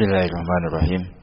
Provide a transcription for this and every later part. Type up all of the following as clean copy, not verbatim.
Bismillahirrahmanirrahim.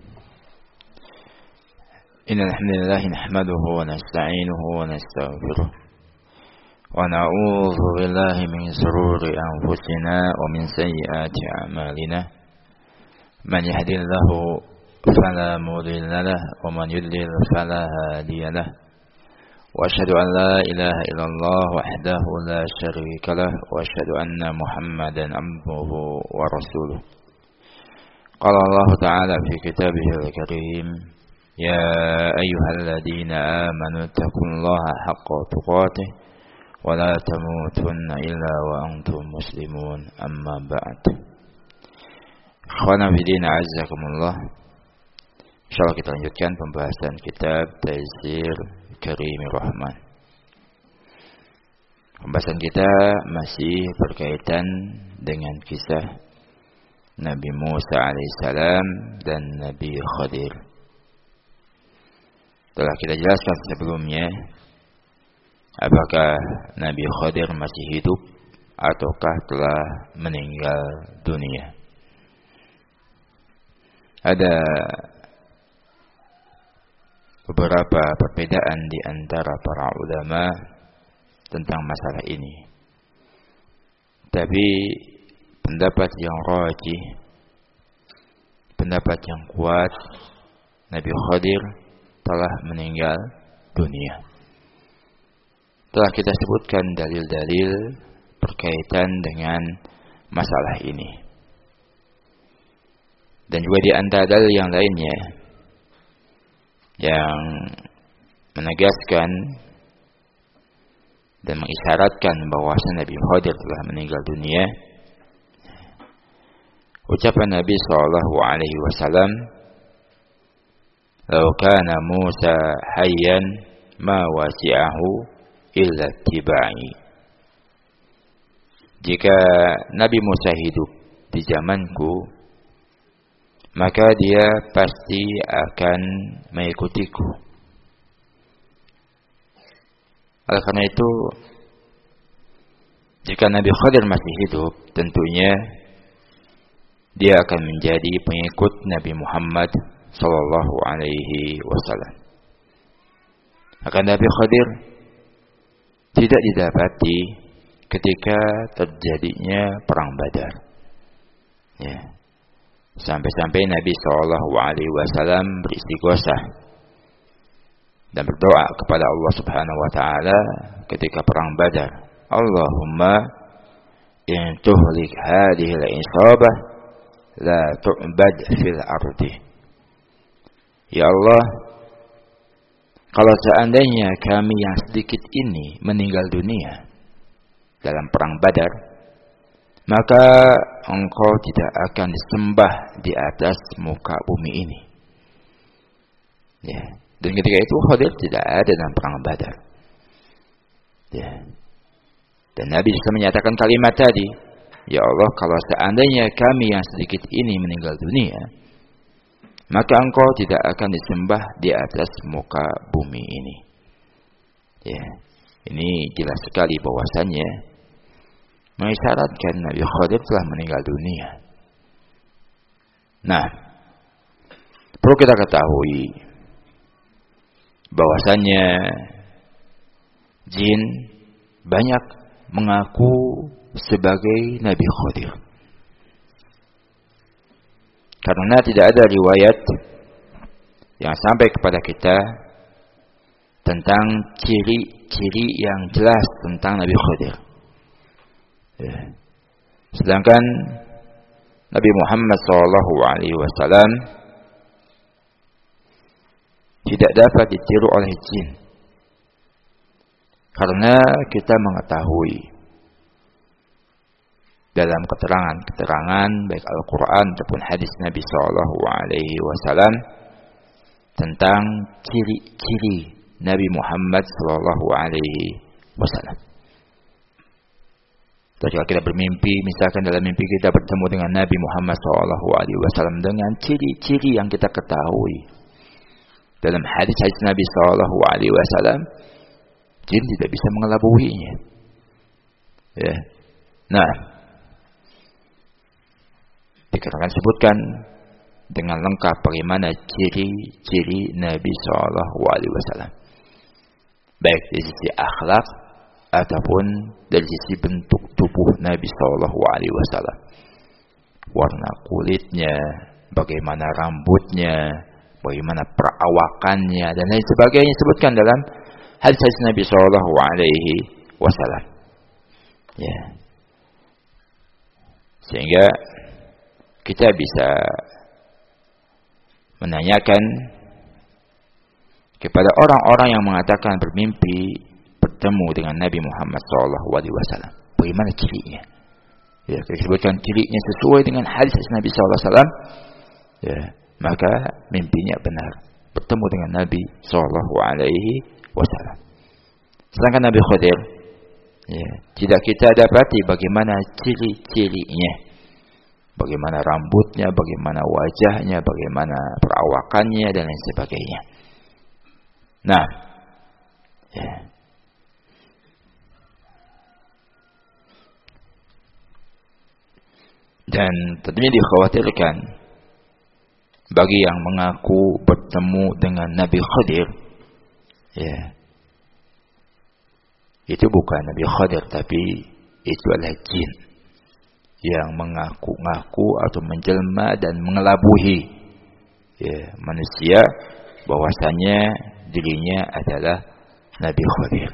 Innal hamdalillah nahmaduhu wa nasta'inuhu wa nastaghfiruh wa na'udzu billahi min shururi anfusina wa min sayyiati a'malina. Man yahdihillahu fala mudilla lahu wa man yudlil fala hadiya lahu. Wa asyhadu an la ilaha illallah wahdahu la syarika lahu wa asyhadu anna Muhammadan abduhu wa rasuluh. Qala Allah Ta'ala fi kitabihil karim, ya ayyuhalladzina amanu taqullaha haqqa tuqatih wa la tamutunna illa wa antum muslimun, amma ba'd. Ikhwana fillah, azzakumullah. Insyaallah kita lanjutkan pembahasan kitab Taysir Karimir Rahman. Pembahasan kita masih berkaitan dengan kisah Nabi Musa alaihissalam dan Nabi Khadir. Telah kita jelaskan sebelumnya apakah Nabi Khadir masih hidup ataukah telah meninggal dunia. Ada beberapa perbedaan di antara para ulama tentang masalah ini. Tapi pendapat yang rajih, pendapat yang kuat, Nabi Khadir telah meninggal dunia. Telah kita sebutkan dalil-dalil berkaitan dengan masalah ini. Dan juga di antara dalil yang lainnya yang menegaskan dan mengisyaratkan bahwa Nabi Khadir telah meninggal dunia, ucapan Nabi sallallahu alaihi wasallam, "Law kana Musa hayyan ma wasi'ahu illa tibai." Jika Nabi Musa hidup di zamanku, maka dia pasti akan mengikutiku. Oleh karena itu, jika Nabi Khadir masih hidup, tentunya dia akan menjadi pengikut Nabi Muhammad sallallahu alaihi wasallam. Akan Nabi Khadir tidak didapati ketika terjadinya perang Badar. Ya. Sampai-sampai Nabi sallallahu alaihi wasallam beristighosah dan berdoa kepada Allah Subhanahu wa taala ketika perang Badar, Allahumma in tuhlik hadhihi al-isabah la tu'bad fil ardi. Ya Allah, kalau seandainya kami yang sedikit ini meninggal dunia dalam perang Badar, maka engkau tidak akan disembah di atas muka bumi ini. Ya. Dan ketika itu Khadir tidak ada dalam perang Badar. Ya. Dan Nabi sudah menyatakan kalimat tadi, ya Allah, kalau seandainya kami yang sedikit ini meninggal dunia, maka engkau tidak akan disembah di atas muka bumi ini. Ya. Ini jelas sekali bahwasannya mengisyaratkan Nabi Khadir telah meninggal dunia. Nah, perlu kita ketahui bahwasannya jin banyak mengaku sebagai Nabi Khadir. Karena tidak ada riwayat yang sampai kepada kita tentang ciri-ciri yang jelas tentang Nabi Khadir. Ya. Sedangkan Nabi Muhammad SAW tidak dapat ditiru oleh jin, karena kita mengetahui dalam keterangan baik Al-Quran ataupun hadis Nabi SAW tentang ciri-ciri Nabi Muhammad SAW. Jika kita bermimpi, misalkan dalam mimpi kita bertemu dengan Nabi Muhammad SAW dengan ciri-ciri yang kita ketahui dalam hadis-hadis Nabi SAW, jin tidak bisa mengelabuinya. Ya. Nah, dikarenakan sebutkan dengan lengkap bagaimana ciri-ciri Nabi Shallallahu Alaihi Wasallam, baik dari sisi akhlak ataupun dari sisi bentuk tubuh Nabi Shallallahu Alaihi Wasallam, warna kulitnya, bagaimana rambutnya, bagaimana perawakannya dan lain sebagainya disebutkan dalam hadis Nabi Shallallahu Alaihi Wasallam. Ya, sehingga kita bisa menanyakan kepada orang-orang yang mengatakan bermimpi bertemu dengan Nabi Muhammad SAW, bagaimana cirinya? Ya, disebutkan cirinya sesuai dengan hadis Nabi SAW, ya, maka mimpinya benar, bertemu dengan Nabi SAW. Sedangkan Nabi Khidir, ya, tidak kita dapati bagaimana ciri-cirinya, bagaimana rambutnya, bagaimana wajahnya, bagaimana perawakannya dan lain sebagainya. Nah, ya. Dan tentunya dikhawatirkan bagi yang mengaku bertemu dengan Nabi Khidir, ya, itu bukan Nabi Khidir, tapi itu adalah jin yang mengaku-ngaku atau menjelma dan mengelabuhi, ya, manusia bahwasanya dirinya adalah Nabi Khidir.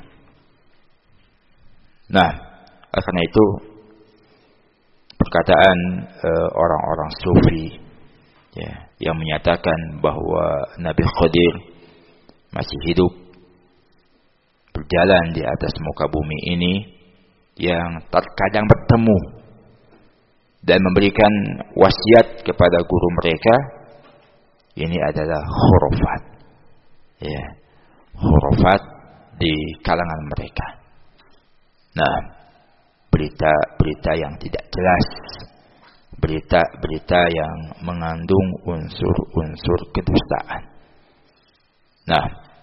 Nah, karena itu perkataan orang-orang sufi, ya, yang menyatakan bahwa Nabi Khidir masih hidup, berjalan di atas muka bumi ini, yang terkadang bertemu dan memberikan wasiat kepada guru mereka, ini adalah khurafat, ya, khurafat di kalangan mereka. Nah, berita-berita yang tidak jelas, berita-berita yang mengandung unsur-unsur kedustaan. Nah,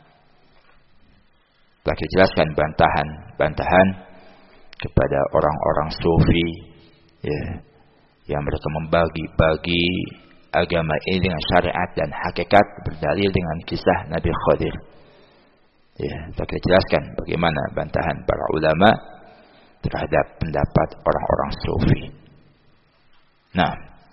telah dijelaskan bantahan kepada orang-orang sufi, ya, yang mereka membagi-bagi agama ini dengan syariat dan hakikat berdalil dengan kisah Nabi Khidir. Ya, telah dijelaskan bagaimana bantahan para ulama terhadap pendapat orang-orang sufi. Nah,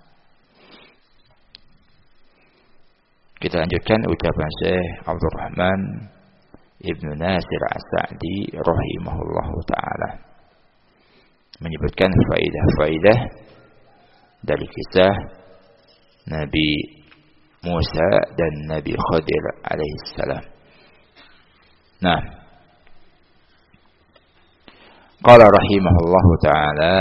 kita lanjutkan ucapan Syekh Abdul Rahman Ibnu Nasir As-Sa'di rahimahullahu ta'ala, menyebutkan faidah-faidah dari kisah Nabi Musa dan Nabi Khidir alaihissalam. Nah, qala rahimahullahu ta'ala,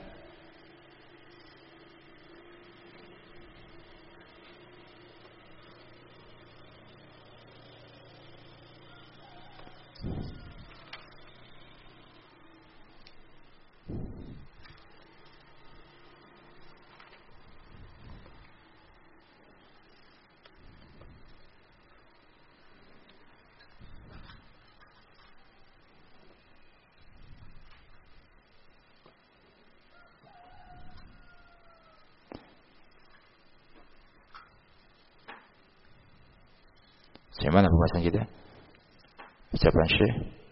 Bagaimana pembahasan kita? Ucapan Syekh.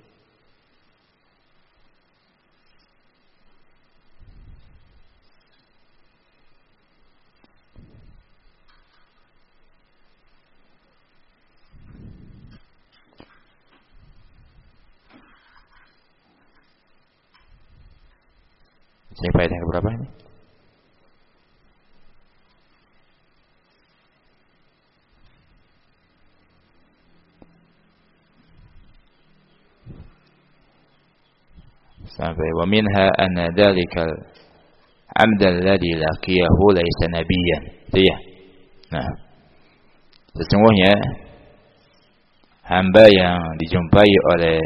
Ini faedah yang berapa ini? Sampai wa minha anna dzalikal 'abda alladhi laqiyahu laysa nabiyyan. Ya. Nah, sesungguhnya hamba yang dijumpai oleh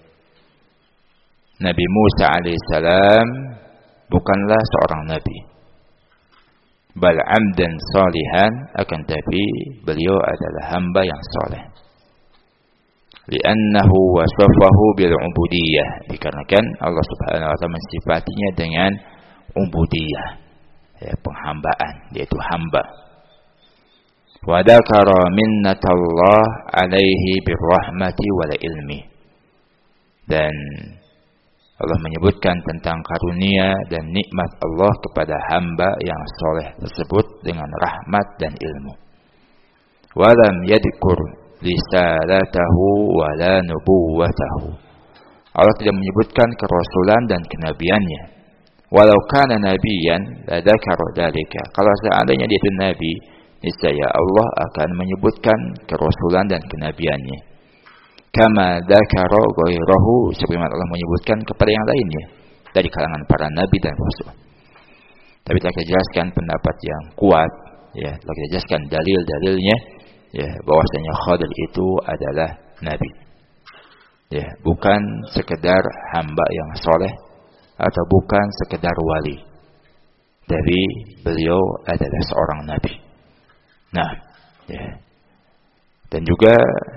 Nabi Musa alaihissalam bukanlah seorang nabi, bal 'abdan salihan, akan tapi beliau adalah hamba yang saleh. Li'annahu wasafahu bil ubudiyah, dikarenakan Allah Subhanahu wa taala mensifatinya dengan ubudiyah, ya, penghambaan, yaitu hamba. wa dzakara minnatallah alaihi birrahmati wal ilmi. Dan Allah menyebutkan tentang karunia dan nikmat Allah kepada hamba yang soleh tersebut dengan rahmat dan ilmu. Walam yadkur risalatahu wala nubuwatahu. Allah tidak menyebutkan kerasulan dan kenabiannya. Walau kana nabiyan la dzakara dzalika. Kalau seandainya dia itu nabi, niscaya Allah akan menyebutkan kerasulan dan kenabiannya. Kama dzakara ghairahu, sebagaimana Allah menyebutkan kepada yang lainnya dari kalangan para nabi dan rasul. Tapi telah kita jelaskan pendapat yang kuat, ya, telah kita jelaskan dalil-dalilnya, ya, bahwasanya Khadir itu adalah nabi. Ya, bukan sekedar hamba yang soleh atau bukan sekedar wali. Dari beliau adalah seorang nabi. Nah, ya. Dan juga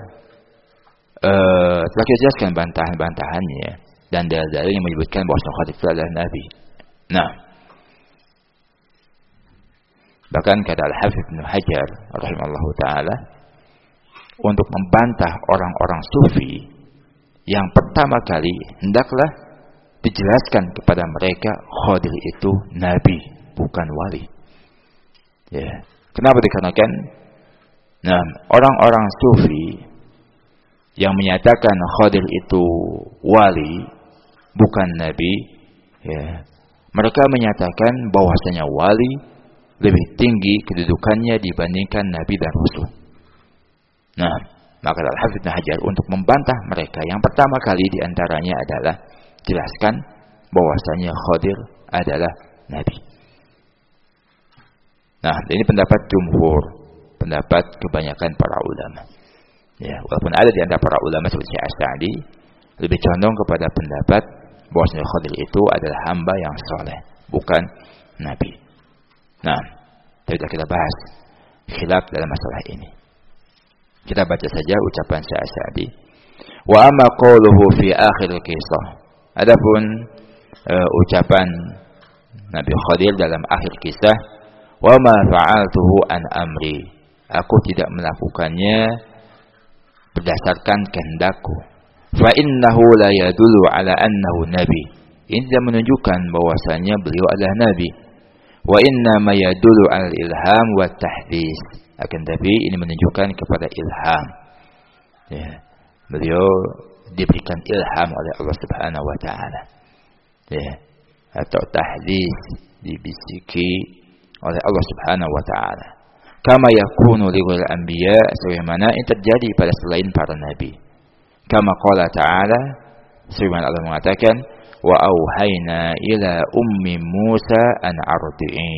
telah kita jelaskan bantahan-bantahannya dan dalil-dalil yang menyebutkan bahwa Khadir itu adalah nabi. Nah, bahkan kata Al-Hafidz Ibnu Hajar rahimahullahu taala untuk membantah orang-orang sufi, yang pertama kali hendaklah dijelaskan kepada mereka Khadir itu nabi, bukan wali. Ya, kenapa dikarenakan orang-orang sufi yang menyatakan Khadir itu wali, bukan nabi, ya, mereka menyatakan bahwasanya wali lebih tinggi kedudukannya dibandingkan nabi dan rasul. Nah, maka Al-Hafidz Ibnu Hajar untuk membantah mereka, yang pertama kali diantaranya adalah jelaskan bahwasanya Khadir adalah nabi. Nah, ini pendapat jumhur, pendapat kebanyakan para ulama. Ya, walaupun ada di antara para ulama seperti Syekh As-Sa'di lebih condong kepada pendapat bahwasanya Khadir itu adalah hamba yang soleh, bukan nabi. Nah, sudah kita bahas khilaf dalam masalah ini. Kita baca saja ucapan Syekh As-Sa'di. Wa amma qawluhu fi akhir kisah. Adapun ucapan Nabi Khadir dalam akhir kisah, wa ma fa'altuhu an amri. Aku tidak melakukannya berdasarkan kehendakku. Fa innahu la yadullu ala annahu nabi. Ini tidak menunjukkan bahwasanya beliau adalah nabi. Wa inna ma yadullu al ilham wa tahdits. Akan tapi ini menunjukkan kepada ilham. Ya, beliau diberikan ilham oleh Allah Subhanahu wa taala. Ya, atau tahdits, dibisiki oleh Allah Subhanahu wa taala. Kama yakunu liwal anbiya, sebagaimana ini terjadi pada selain para nabi. Kama qala ta'ala, sebagaimana Allah mengatakan, wa auhayna ila ummi Musa an ardi'i.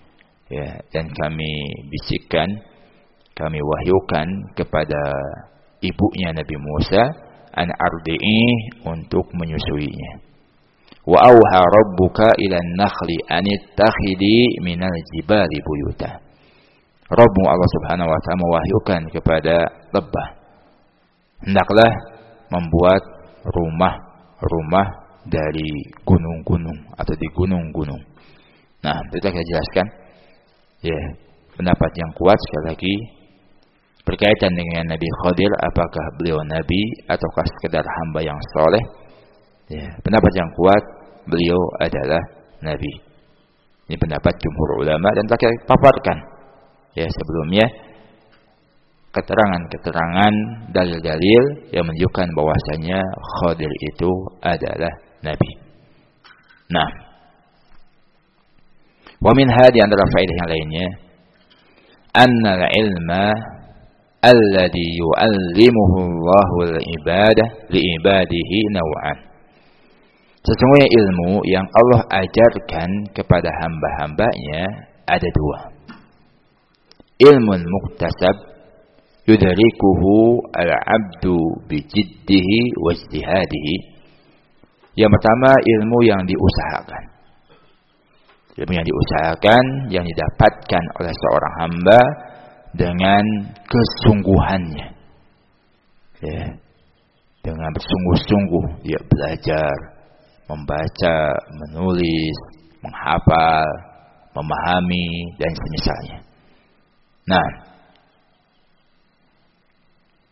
Ya, dan kami bisikkan, kami wahyukan kepada ibunya Nabi Musa an ardi'i, untuk menyusuinya. Wa auha rabbuka ila an-nakhli an ittakhidhi minal jibali buyuta. Rabbmu Allah Subhanahu wa taala mewahyukan kepada lebah, hendaklah membuat rumah-rumah dari gunung-gunung atau di gunung-gunung. Nah, itu kita jelaskan. Ya, pendapat yang kuat sekali lagi berkaitan dengan Nabi Khadir, apakah beliau nabi ataukah sekedar hamba yang soleh? Ya, pendapat yang kuat, beliau adalah nabi. Ini pendapat jumhur ulama dan telah kita paparkan ya sebelumnya keterangan-keterangan, dalil-dalil yang menunjukkan bahwasanya Khadir itu adalah nabi. Nah, wa min hadi antara faedah yang lainnya, anna al-ilma alladhi yu'allimuhu Allahu al-ibadah li ibadihi naw'an. Sesungguhnya ilmu yang Allah ajarkan kepada hamba-hambanya ada dua. Ilmun muktasab yudrikuhu al-'abdu bijiddihi wa ijtihadihi. Yang pertama, ilmu yang diusahakan. Ilmu yang diusahakan, yang didapatkan oleh seorang hamba dengan kesungguhannya. Ya, dengan bersungguh-sungguh dia belajar, membaca, menulis, menghafal, memahami dan semisalnya. Nah,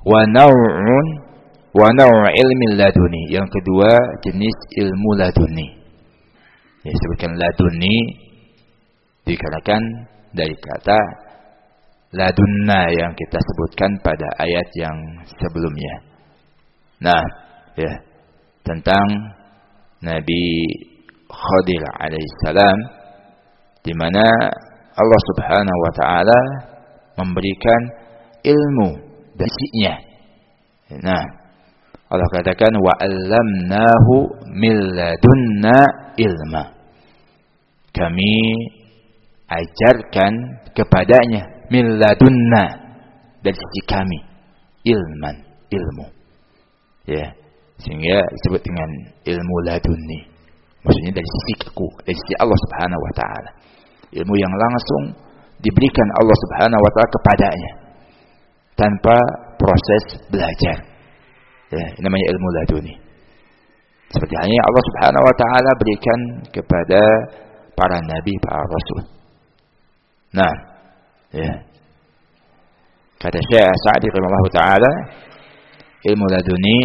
wa naw'u ilmi laduni. Yang kedua jenis ilmu laduni. Ya, sebutkan laduni dikarenakan dari kata ladunna yang kita sebutkan pada ayat yang sebelumnya. Nah, ya, tentang Nabi Khadir alaihissalam, di mana Allah Subhanahu wa taala memberikan ilmu darinya. Nah, Allah katakan wa 'allamnahu min ladunna ilma. Kami ajarkan kepadanya min ladunna, dari sisi kami, ilmu. Ya, sehingga disebut dengan ilmu ladunni. Maksudnya dari sisi aku, dari sisi Allah Subhanahu wa taala. Ilmu yang langsung diberikan Allah Subhanahu wa taala kepadanya tanpa proses belajar. Ya, ini namanya ilmu laduni. Seperti halnya Allah Subhanahu wa taala berikan kepada para nabi, para rasul. Nah, ya. Kata Syekh Sa'di rahimahullah taala, ilmu laduni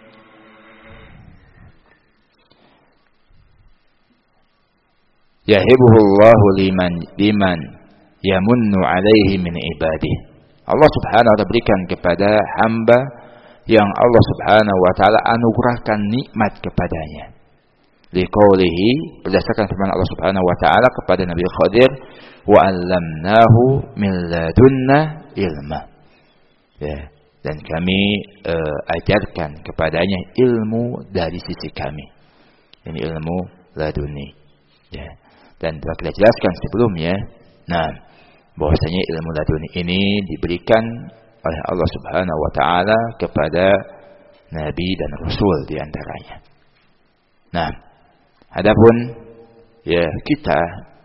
yahibuhullahu liman yamunnu alaihi min ibadihi. Allah Subhanahu wa taala berikan kepada hamba yang Allah Subhanahu wa taala anugerahkan nikmat kepadanya. Liqaulihi, berdasarkan firman Allah Subhanahu wa taala kepada Nabi Khadir, wa 'allamnahu min ladunna ilma. Ya, dan kami ajarkan kepadanya ilmu dari sisi kami. Ini ilmu laduni. Ya. Dan telah kita jelaskan sebelumnya, nah, bahwasanya ilmu laduni ini diberikan oleh Allah Subhanahu wa taala kepada nabi dan rasul di antaranya. Nah, adapun ya kita,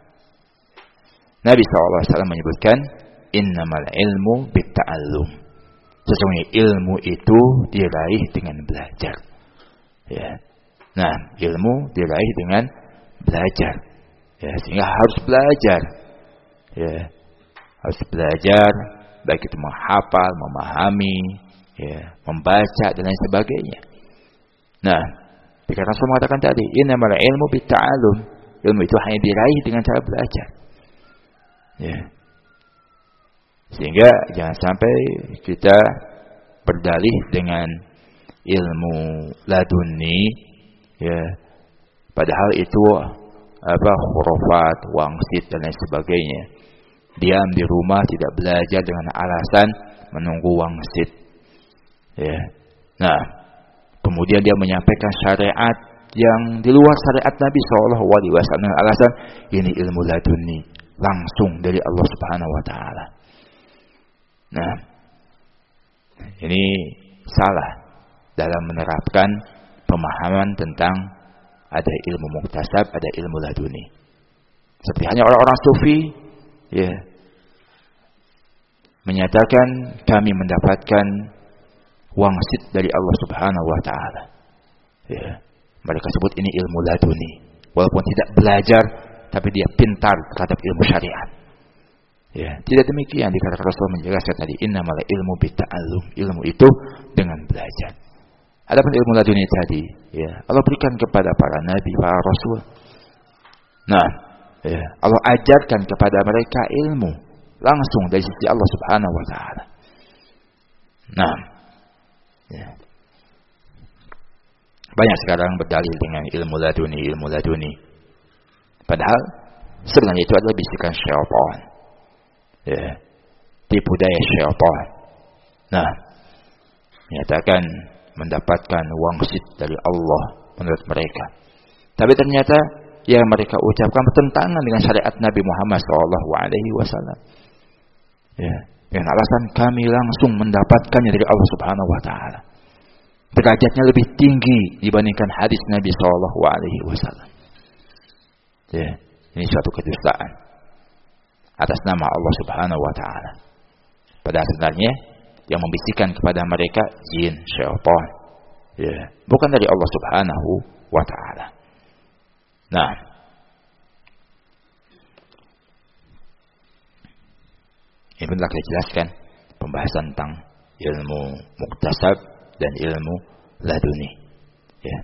Nabi SAW menyebutkan innamal ilmu bitta'allum. Sesungguhnya ilmu itu diraih dengan belajar. Ya. Nah, ilmu diraih dengan belajar. Ya, sehingga harus belajar. Ya. Harus belajar, baik itu menghafal, memahami, ya, membaca dan lain sebagainya. Nah, jika Rasul mengatakan tadi, innamal ilmu bitta'allum. Ilmu itu hanya diraih dengan cara belajar. Ya. Sehingga jangan sampai kita berdalih dengan ilmu laduni, ya, padahal itu khurafat, wangsit dan lain sebagainya. Diam di rumah tidak belajar dengan alasan menunggu wangsit. Ya. Nah, kemudian dia menyampaikan syariat yang di luar syariat Nabi SAW dengan alasan ini ilmu laduni, langsung dari Allah Subhanahu wa taala. Nah, ini salah dalam menerapkan pemahaman tentang ada ilmu muktasab, ada ilmu laduni. Seperti hanya orang-orang sufi, ya, menyatakan kami mendapatkan wangsit dari Allah Subhanahu wa taala. Ya, mereka sebut ini ilmu laduni. Walaupun tidak belajar, tapi dia pintar terhadap ilmu syariat. Ya, tidak demikian dikatakan Rasul menjelaskan tadi, innamal ilmu bitta'allum. Ilmu itu dengan belajar. Adapun ilmu laduni tadi, ya, Allah berikan kepada para nabi, para rasul. Nah, ya, Allah ajarkan kepada mereka ilmu langsung dari sisi Allah Subhanahu wa taala. Nah, ya. Banyak sekarang berdalil dengan ilmu laduni. Padahal sebenarnya itu adalah bisikan syaitan. Ya, tipu daya syaitan. Nah, menyatakan mendapatkan wangsit dari Allah menurut mereka. Tapi ternyata yang mereka ucapkan bertentangan dengan syariat Nabi Muhammad SAW. Ya, dengan alasan kami langsung mendapatkannya dari Allah Subhanahu wa taala. Derajatnya lebih tinggi dibandingkan hadis Nabi SAW. Ya, ini suatu kedustaan atas nama Allah Subhanahu wa taala. Padahal sebenarnya yang membisikkan kepada mereka jin, syaitan, ya, bukan dari Allah Subhanahu wa taala. Nah, ini telah kita jelaskan pembahasan tentang ilmu muktasab dan ilmu laduni. Ya.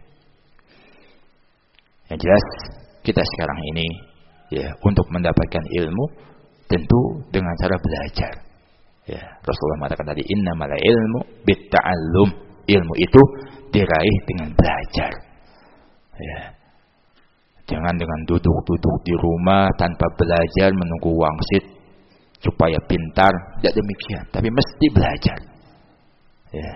Yang jelas kita sekarang ini ya untuk mendapatkan ilmu tentu dengan cara belajar. Ya, Rasulullah mengatakan tadi innamal ilmu bitta'allum. Ilmu itu diraih dengan belajar. Ya. Jangan dengan duduk-duduk di rumah tanpa belajar menunggu wangsit supaya pintar, tidak demikian, tapi mesti belajar. Ya.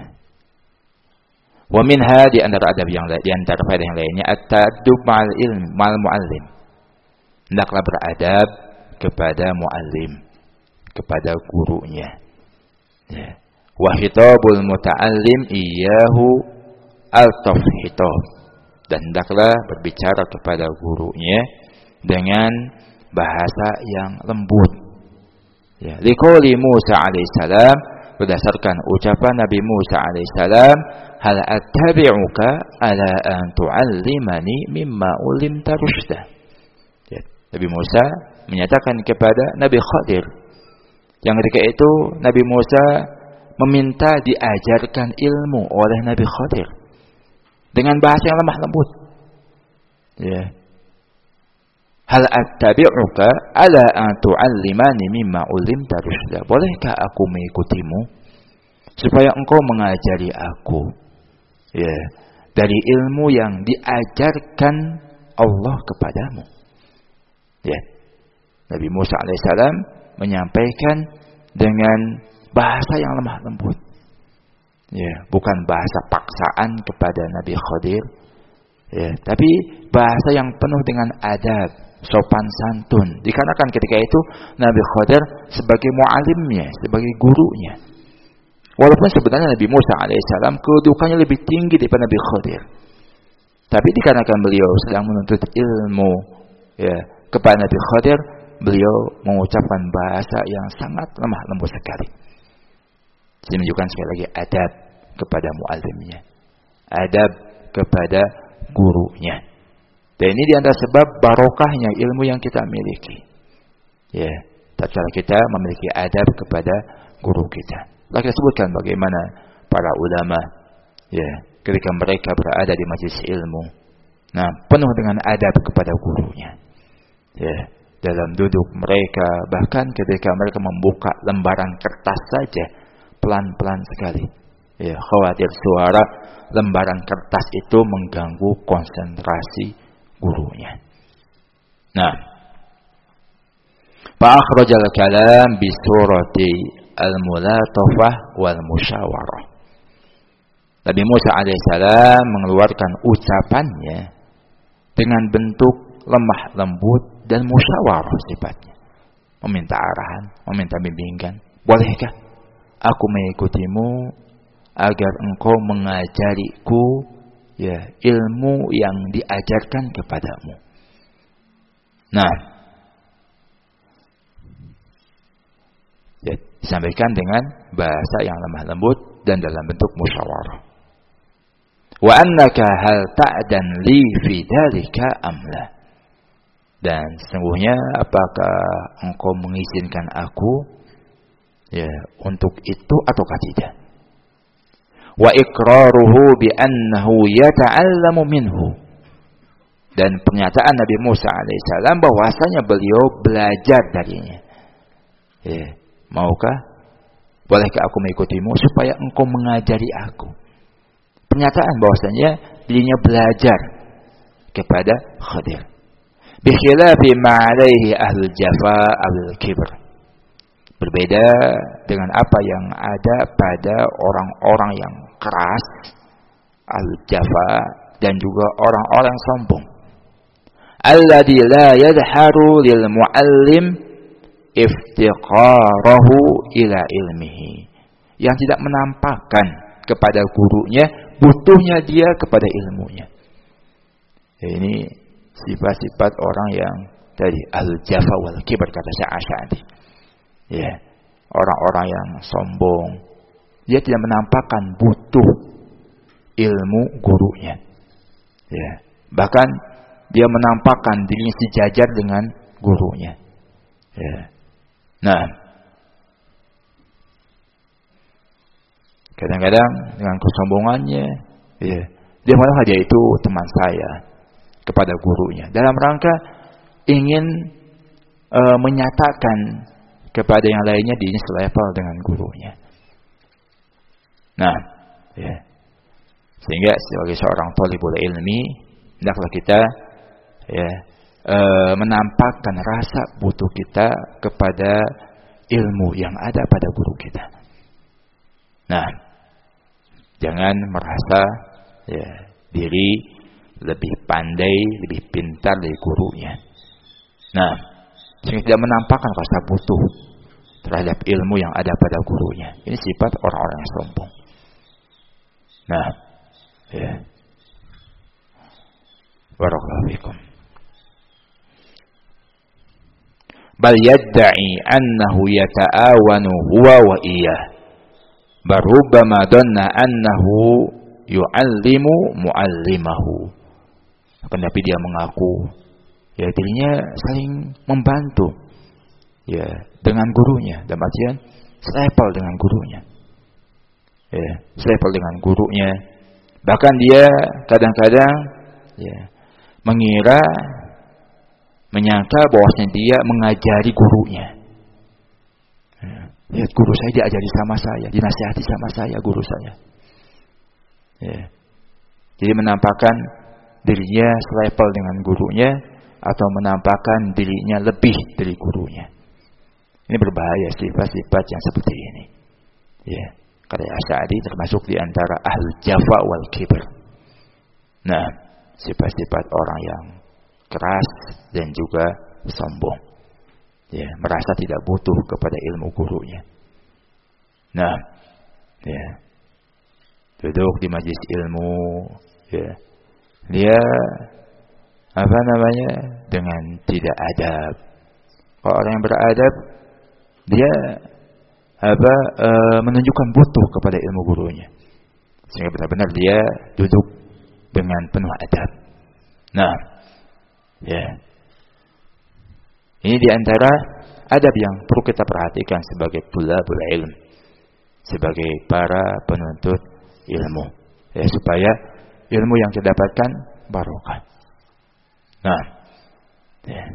Wa minha di antara adab yang di antara faedah yang lainnya at-ta'addub ma'al ilm ma'al muallim. Hendaklah beradab kepada muallim, kepada gurunya. Ya. Wa khitabul muta'allim iyyahu al-taf khitab. Dan hendaklah berbicara kepada gurunya dengan bahasa yang lembut. Ya, liqauli Musa alaihissalam, berdasarkan ucapan Nabi Musa alaihissalam, hal attabi'uka ala an tu'allimani mimma ulimta rusyda. Ya, Nabi Musa menyatakan kepada Nabi Khadir, yang ketika itu Nabi Musa meminta diajarkan ilmu oleh Nabi Khadir dengan bahasa yang lemah lembut. Ya. Hal attabi'uka ala an tu'allimani mimma ulimta rusyda. Bolehkah aku mengikutimu supaya engkau mengajari aku ya dari ilmu yang diajarkan Allah kepadamu. Ya. Nabi Musa alaihissalam menyampaikan dengan bahasa yang lemah lembut. Ya, bukan bahasa paksaan kepada Nabi Khadir. Ya, tapi bahasa yang penuh dengan adab, sopan santun. Dikarenakan ketika itu Nabi Khadir sebagai muallimnya, sebagai gurunya. Walaupun sebenarnya Nabi Musa alaihissalam kedudukannya lebih tinggi daripada Nabi Khadir. Tapi dikarenakan beliau sedang menuntut ilmu ya, kepada Nabi Khadir, beliau mengucapkan bahasa yang sangat lemah lembut sekali. Ini menunjukkan sekali lagi adab kepada muallimnya, adab kepada gurunya. Dan ini diantara sebab barokahnya ilmu yang kita miliki. Ya, tatkala kita memiliki adab kepada guru kita. Lalu kita sebutkan bagaimana para ulama, ya, ketika mereka berada di majelis ilmu, nah penuh dengan adab kepada gurunya. Ya, dalam duduk mereka, bahkan ketika mereka membuka lembaran kertas saja, pelan-pelan sekali. Ya, khawatir suara lembaran kertas itu mengganggu konsentrasi gurunya. Nah, fa'akhrajal kalam bi surati al-mulatafah wal musyawarah. Nabi Musa alaihissalam mengeluarkan ucapannya dengan bentuk lemah lembut dan musyawarah sifatnya. Meminta arahan, meminta bimbingan. Bolehkah aku mengikutimu agar engkau mengajariku ya ilmu yang diajarkan kepadamu. Nah, ya, disampaikan dengan bahasa yang lemah lembut dan dalam bentuk musyawarah. Wa annaka hal ta'dan li fi dzalika amla. Dan sesungguhnya apakah engkau mengizinkan aku ya untuk itu ataukah tidak? Wa iqraruhu bi annahu yata'allamu minhu. Dan pernyataan Nabi Musa alaihissalam bahwasanya beliau belajar darinya. Ya, maukah? Bolehkah aku mengikutimu supaya engkau mengajari aku? Pernyataan bahwasanya dirinya belajar kepada Khadir. Bi khilafi ma alaihi ahlul jafa al kibr. Berbeda dengan apa yang ada pada orang-orang yang keras, al-jafa, dan juga orang-orang sombong. Alladzi la yadharu lil muallim iftiqarahu ila ilmihi. Yang tidak menampakkan kepada gurunya butuhnya dia kepada ilmunya. Ya, ini sifat-sifat orang yang tadi al-jafa wal kibr kata Sya'ash'ari. Ya, orang-orang yang sombong, dia tidak menampakkan butuh ilmu gurunya. Ya, bahkan dia menampakkan dirinya sejajar dengan gurunya. Ya. Nah, Kadang-kadang dengan kesombongannya, ya, dia malah dia itu teman saya kepada gurunya. Dalam rangka ingin menyatakan kepada yang lainnya dirinya selevel dengan gurunya. Nah, ya. Sehingga sebagai seorang thalibul ilmi, hendaklah kita ya menampakkan rasa butuh kita kepada ilmu yang ada pada guru kita. Nah, jangan merasa ya diri lebih pandai, lebih pintar dari gurunya. Nah, sehingga tidak menampakkan rasa butuh terhadap ilmu yang ada pada gurunya. Ini sifat orang-orang yang sombong. Nah, ya. Barakallahu fikum. Bal yadda'i annahu yata'awanu huwa wa iyyah. Barubbama dhanna annahu yu'allimu mu'allimahu. Tetapi dia mengaku ya dirinya saling membantu ya dengan gurunya, dalam artian selevel dengan gurunya. Ya, selevel dengan gurunya. Bahkan dia kadang-kadang ya menyangka bahwasanya dia mengajari gurunya. Ya, lihat guru saya diajari sama saya, dinasihati sama saya guru saya. Ya. Jadi menampakkan dirinya selevel dengan gurunya atau menampakkan dirinya lebih dari gurunya. Ini berbahaya sifat-sifat yang seperti ini. Ya, kata Asy'ari termasuk di antara ahlul jafa wal kibr. Nah, sifat-sifat orang yang keras dan juga sombong. Ya, merasa tidak butuh kepada ilmu gurunya. Nah, ya. Duduk di majelis ilmu, ya. Dia dengan tidak adab. Kalau orang yang beradab, dia menunjukkan butuh kepada ilmu gurunya, sehingga benar-benar dia duduk dengan penuh adab. Nah, ya, ini diantara adab yang perlu kita perhatikan sebagai tulabul ilm, sebagai para penuntut ilmu, ya, supaya ilmu yang kita dapatkan barokah. Nah, ya.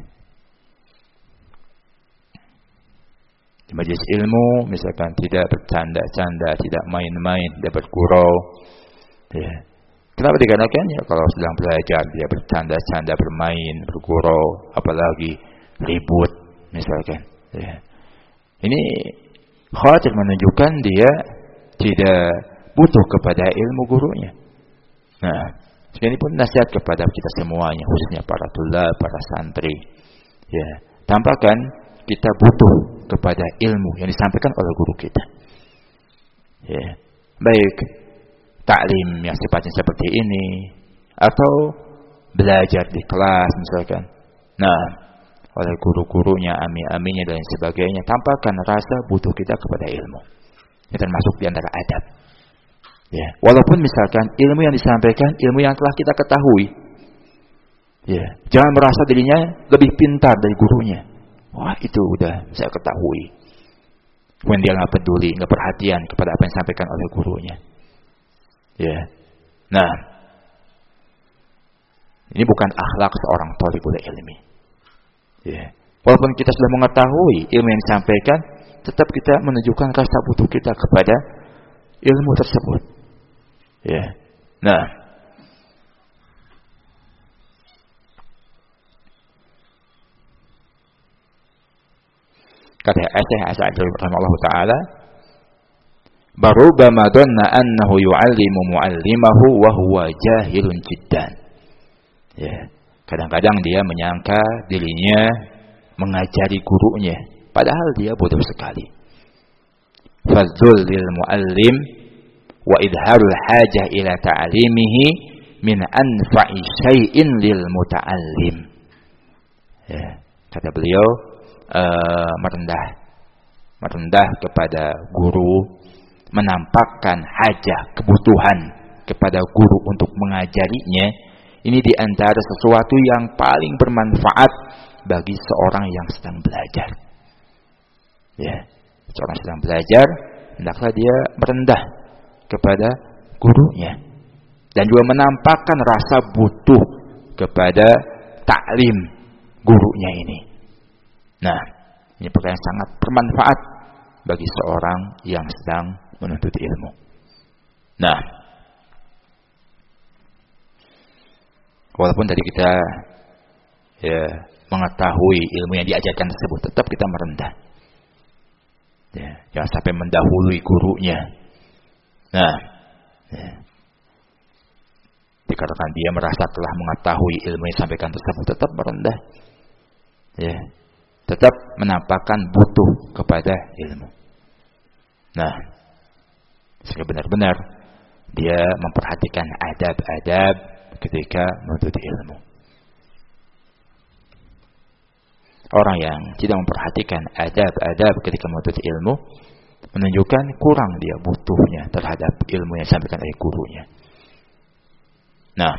Di majelis ilmu misalkan tidak bercanda-canda, tidak main-main, tidak bergurau. Ya. Kenapa dikarenakan ya kalau sedang belajar dia bercanda-canda, bermain, bergurau, apalagi ribut misalkan. Ya. Ini khawatir menunjukkan dia tidak butuh kepada ilmu gurunya. Nah, ini pun nasihat kepada kita semuanya, khususnya para tulab, para santri. Ya, tampakkan kita butuh kepada ilmu yang disampaikan oleh guru kita. Ya, baik taklim yang sifatnya seperti ini atau belajar di kelas misalkan. Nah, oleh guru-gurunya, ami-aminnya dan sebagainya, tampakkan rasa butuh kita kepada ilmu. Ini termasuk di antara adab. Ya, walaupun misalkan ilmu yang disampaikan ilmu yang telah kita ketahui. Ya, jangan merasa dirinya lebih pintar dari gurunya. Wah, itu udah saya ketahui. Kemudian dia nggak peduli, nggak perhatian kepada apa yang disampaikan oleh gurunya. Ya, nah, ini bukan akhlak seorang thalibul ilmi. Ya, walaupun kita sudah mengetahui ilmu yang disampaikan, tetap kita menunjukkan rasa butuh kita kepada ilmu tersebut. Ya, nah, kata Syekh Asy'ari rahimahullah taala, "Barubbama dhanna annahu yu'allimu mu'allimahu wa huwa jahilun jiddan." Ya, kadang-kadang dia menyangka dirinya mengajari gurunya, padahal dia bodoh sekali. Fadzul lil mu'allim wa idharul hajah ila ta'limihi min anfa'i syai'in lil muta'allim. Ya, kata beliau, merendah kepada guru, menampakkan hajah, kebutuhan kepada guru untuk mengajarinya, ini diantara sesuatu yang paling bermanfaat bagi seorang yang sedang belajar. Ya, seorang sedang belajar, hendaklah dia merendah kepada gurunya. Dan juga menampakkan rasa butuh kepada taklim gurunya ini. Nah, ini perkara yang sangat bermanfaat bagi seorang yang sedang menuntut ilmu. Nah, walaupun tadi kita mengetahui ilmu yang diajarkan tersebut, tetap kita merendah. Jangan sampai mendahului gurunya. Nah, dikatakan dia merasa telah mengetahui ilmu yang disampaikan tersebut, tetap merendah. Tetap menampakkan butuh kepada ilmu. Nah, sehingga benar-benar dia memperhatikan adab-adab ketika menuntut ilmu. Orang yang tidak memperhatikan adab-adab ketika menuntut ilmu menunjukkan kurang dia butuhnya terhadap ilmu yang disampaikan oleh gurunya. Nah,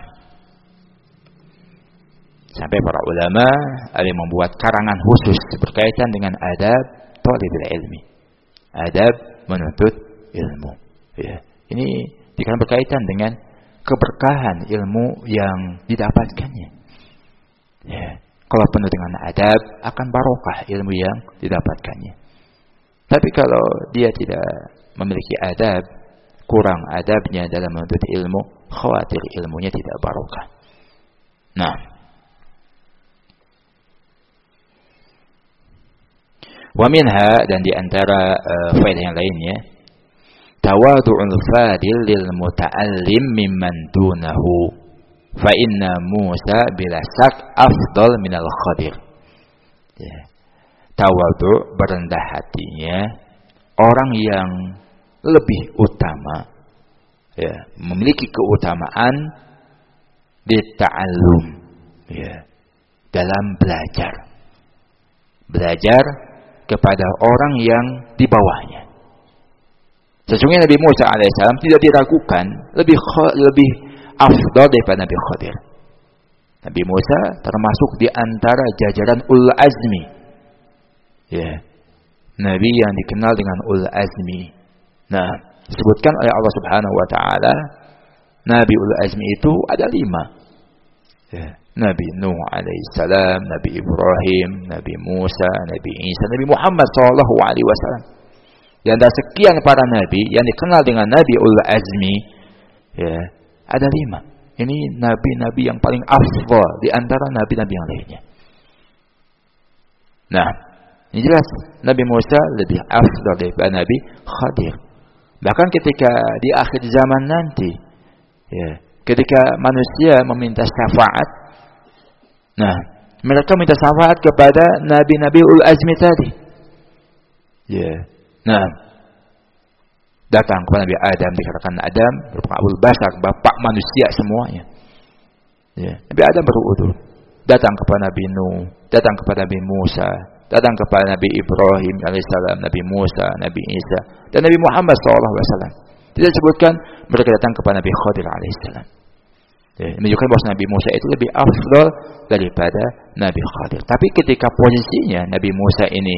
sampai para ulama ada yang membuat karangan khusus berkaitan dengan adab thalibil ilmi, adab menuntut ilmu. Ini dikarenakan berkaitan dengan keberkahan ilmu yang didapatkannya. Kalau penuh dengan adab, akan barokah ilmu yang didapatkannya. Tapi kalau dia tidak memiliki adab, kurang adabnya dalam menuntut ilmu, khawatir ilmunya tidak barokah. Nah, wa minha, dan di antara faedah yang lainnya, tawadu'ul fadil lil muta'allim mimman dunahu, fa inna Musa bila syak afdal minal Khadir. Tawadu, berendah hatinya orang yang lebih utama, memiliki keutamaan di ta'allum, dalam belajar kepada orang yang di bawahnya. Sesungguhnya Nabi Musa alaihissalam tidak diragukan lebih afdal daripada Nabi Khadir. Nabi Musa termasuk di antara jajaran ulul azmi. Nabi yang dikenal dengan ulul azmi. Nah, disebutkan oleh Allah Subhanahu wa taala, Nabi ulul azmi itu ada 5. Nabi Nuh alaihissalam, Nabi Ibrahim, Nabi Musa, Nabi Isa, Nabi Muhammad sallallahu alaihi wasallam. Dan ada sekian para nabi yang dikenal dengan Nabi ulul azmi, ada 5. Ini nabi-nabi yang paling afdal di antara nabi-nabi yang lainnya. Nah, ini jelas Nabi Musa lebih afdal daripada Nabi Khadir. Bahkan ketika di akhir zaman nanti, ketika manusia meminta syafaat, nah, mereka minta syafaat kepada nabi-nabi ulul azmi tadi. Nah, datang kepada Nabi Adam, dikatakan Adam merupakan Abul Bashar, bapak manusia semuanya. Nabi Adam berudur. Datang kepada Nabi Nuh, datang kepada Nabi Musa, datang kepada Nabi Ibrahim alaihissalam, Nabi Musa, Nabi Isa, dan Nabi Muhammad sallallahu alaihi wasallam. Tidak disebutkan mereka datang kepada Nabi Khadir alaihissalam. Menunjukkan bahwa Nabi Musa itu lebih afdal daripada Nabi Khadir. Tapi ketika posisinya Nabi Musa ini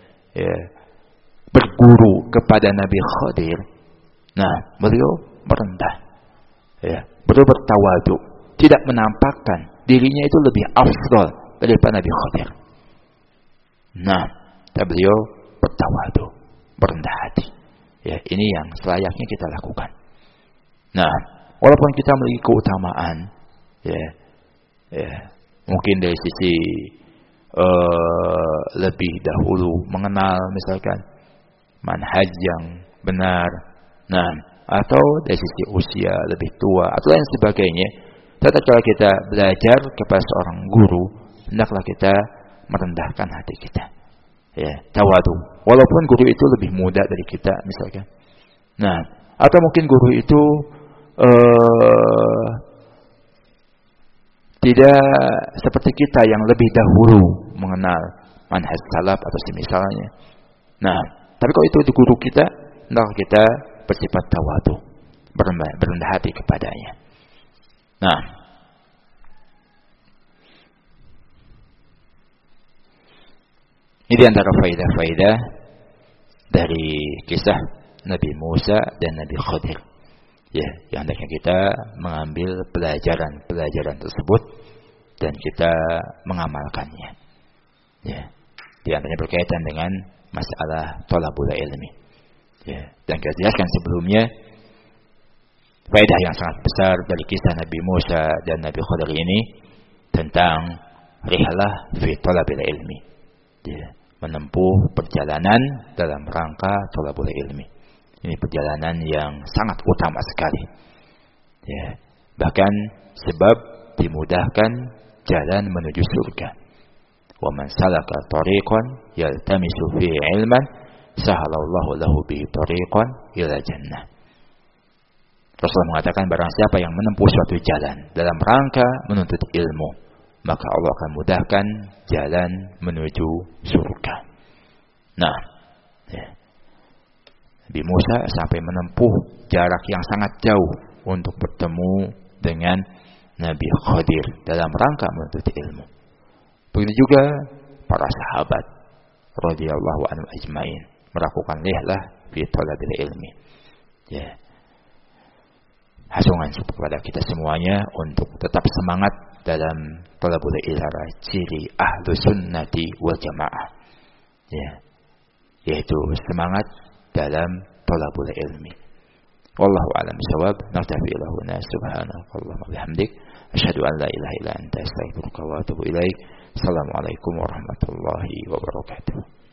berguru kepada Nabi Khadir, nah, beliau merendah, beliau bertawadu, tidak menampakkan dirinya itu lebih afdal daripada Nabi Khadir. Nah, beliau bertawadu, merendah hati. Ini yang selayaknya kita lakukan. Nah, walaupun kita memiliki keutamaan, mungkin dari sisi lebih dahulu mengenal misalkan manhaj yang benar, nah, atau dari sisi usia lebih tua atau lain sebagainya, tetap kalau kita belajar kepada seorang guru, hendaklah kita merendahkan hati kita, tawadu, walaupun guru itu lebih muda dari kita misalkan. Nah, atau mungkin guru itu tidak seperti kita yang lebih dahulu mengenal manhaj salaf atau semisalnya. Nah, tapi kalau itu guru kita, hendaklah kita bersifat tawadu, berendah hati kepadanya. Nah, ini antara faidah-faidah dari kisah Nabi Musa dan Nabi Khadir. Ya, yang hendaknya kita mengambil pelajaran tersebut dan kita mengamalkannya. Ya, di antaranya berkaitan dengan masalah thalabul ilmi. Ya, dan kita jelaskan sebelumnya faedah yang sangat besar dari kisah Nabi Musa dan Nabi Khadir ini tentang rihlah fi thalabil ilmi. Ya, menempuh perjalanan dalam rangka thalabul ilmi. Ini perjalanan yang sangat utama sekali. Ya, bahkan sebab dimudahkan jalan menuju surga. Wa man salaka tariqan yaltamisu fihi ilman sahalallahu lahu bihi tariqan ila jannah. Rasulullah mengatakan barang siapa yang menempuh suatu jalan dalam rangka menuntut ilmu, maka Allah akan mudahkan jalan menuju surga. Nah, ya. Nabi Musa sampai menempuh jarak yang sangat jauh untuk bertemu dengan Nabi Khadir dalam rangka menuntut ilmu. Begitu juga para sahabat radhiyallahu anhum ajmain melakukan rihlah fi thalabil ilmi. Ya. Hasungan kepada kita semuanya untuk tetap semangat dalam thalabul ilmi, ciri ahlu sunnati wal jamaah. Ya. Yaitu semangat dalam thalabul ilmi. Wallahu a'lam bishawab. Naktafi ila huna subhanakallahumma bihamdik asyhadu an la ilaha illa anta astaghfiruka wa atubu ilaik. Assalamualaikum warahmatullahi wabarakatuh.